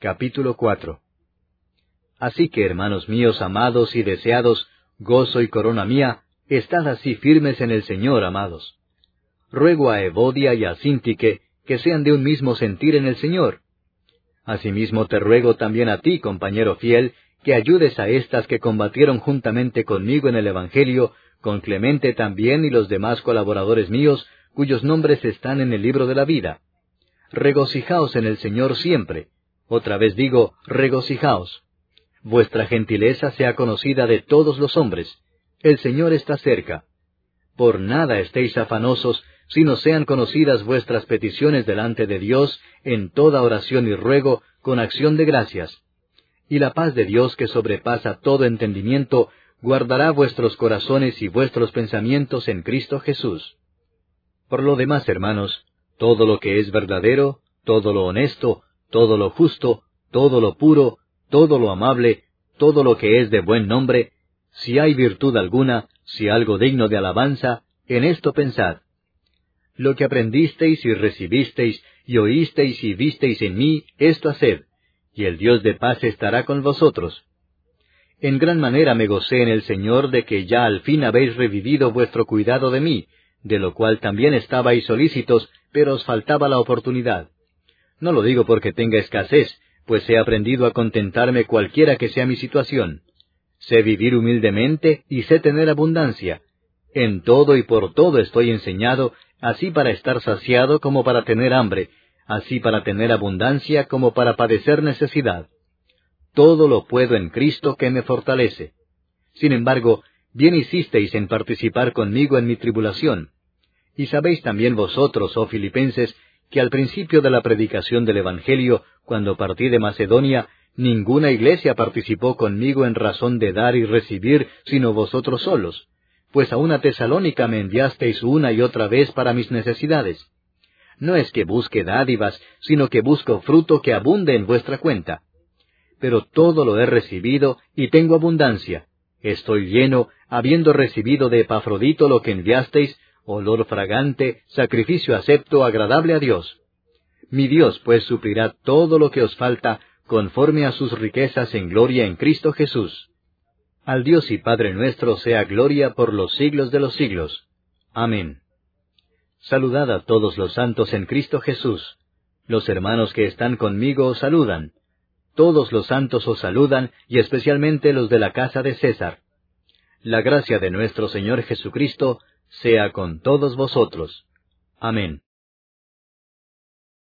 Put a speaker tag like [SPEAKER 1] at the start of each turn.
[SPEAKER 1] Capítulo 4. Así que, hermanos míos amados y deseados, gozo y corona mía, estad así firmes en el Señor, amados. Ruego a Evodia y a Síntique que sean de un mismo sentir en el Señor. Asimismo te ruego también a ti, compañero fiel, que ayudes a estas que combatieron juntamente conmigo en el Evangelio, con Clemente también y los demás colaboradores míos, cuyos nombres están en el libro de la vida. Regocijaos en el Señor siempre. Otra vez digo, regocijaos. Vuestra gentileza sea conocida de todos los hombres. El Señor está cerca. Por nada estéis afanosos, sino sean conocidas vuestras peticiones delante de Dios en toda oración y ruego, con acción de gracias. Y la paz de Dios, que sobrepasa todo entendimiento, guardará vuestros corazones y vuestros pensamientos en Cristo Jesús. Por lo demás, hermanos, todo lo que es verdadero, todo lo honesto, todo lo justo, todo lo puro, todo lo amable, todo lo que es de buen nombre, si hay virtud alguna, si algo digno de alabanza, en esto pensad. Lo que aprendisteis y recibisteis, y oísteis y visteis en mí, esto haced, y el Dios de paz estará con vosotros. En gran manera me gocé en el Señor de que ya al fin habéis revivido vuestro cuidado de mí, de lo cual también estabais solícitos, pero os faltaba la oportunidad. No lo digo porque tenga escasez, pues he aprendido a contentarme cualquiera que sea mi situación. Sé vivir humildemente y sé tener abundancia. En todo y por todo estoy enseñado, así para estar saciado como para tener hambre, así para tener abundancia como para padecer necesidad. Todo lo puedo en Cristo que me fortalece. Sin embargo, bien hicisteis en participar conmigo en mi tribulación. Y sabéis también vosotros, oh Filipenses, que al principio de la predicación del Evangelio, cuando partí de Macedonia, ninguna iglesia participó conmigo en razón de dar y recibir, sino vosotros solos, pues a una Tesalónica me enviasteis una y otra vez para mis necesidades. No es que busque dádivas, sino que busco fruto que abunde en vuestra cuenta. Pero todo lo he recibido y tengo abundancia. Estoy lleno, habiendo recibido de Epafrodito lo que enviasteis, olor fragante, sacrificio acepto, agradable a Dios. Mi Dios pues suplirá todo lo que os falta, conforme a sus riquezas en gloria en Cristo Jesús. Al Dios y Padre nuestro sea gloria por los siglos de los siglos. Amén. Saludad a todos los santos en Cristo Jesús. Los hermanos que están conmigo os saludan. Todos los santos os saludan, y especialmente los de la casa de César. La gracia de nuestro Señor Jesucristo sea con todos vosotros. Amén.